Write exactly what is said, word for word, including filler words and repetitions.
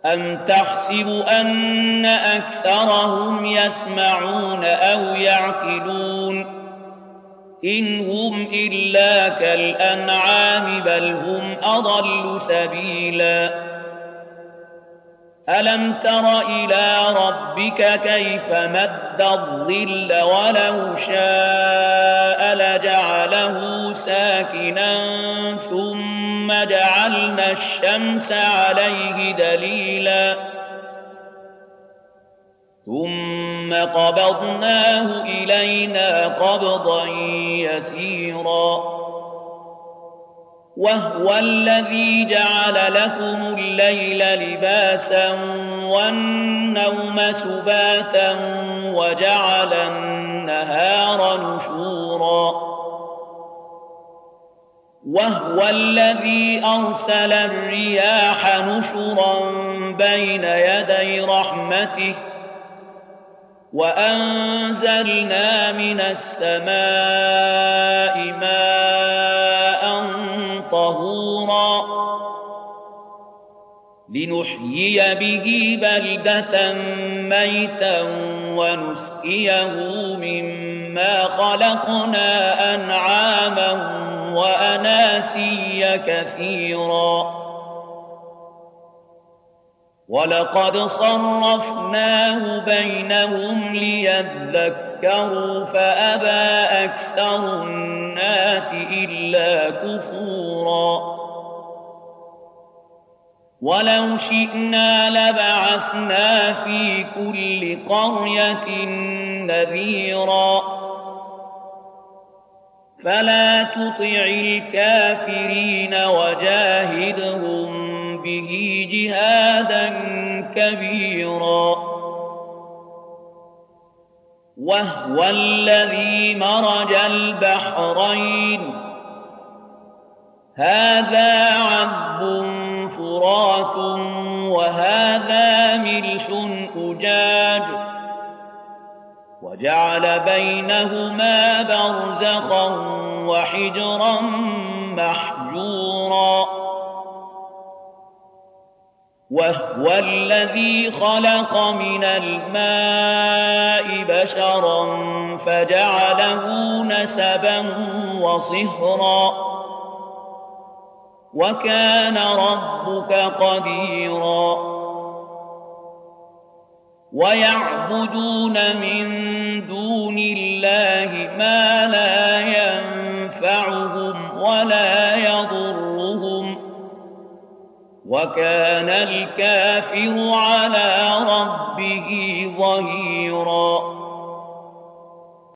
أم تحسب أن أكثرهم يسمعون أو يعقلون إن هم إلا كالأنعام بل هم أضل سبيلا ألم تر إلى ربك كيف مد الظل ولو شاء لجعله ساكنا ثم جعلنا الشمس عليه دليلا ثم قبضناه إلينا قبضا يسيرا وهو الذي جعل لكم الليل لباسا والنوم سباتا وجعل النهار نشورا وهو الذي أرسل الرياح نشرا بين يدي رحمته وأنزلنا من السماء ماء طهورا لنحيي به بلدة ميتا ونسقيه مما خلقنا أنعاما وأناسيا كثيرا ولقد صرفناه بينهم ليذكروا فأبى أكثر الناس إلا كفورا ولو شئنا لبعثنا في كل قرية نذيرا فلا تطع الكافرين وجاهدهم به جهادا كبيرا وهو الذي مرج البحرين هذا عذب فرات وهذا ملح أجاج وجعل بينهما برزخا وحجرا محجورا وهو الذي خلق من الماء بشرا فجعله نسبا وصهرا وكان ربك قديرا ويعبدون من دون الله ما لا ينفعهم ولا يضرهم وكان الكافر على ربه ظهيرا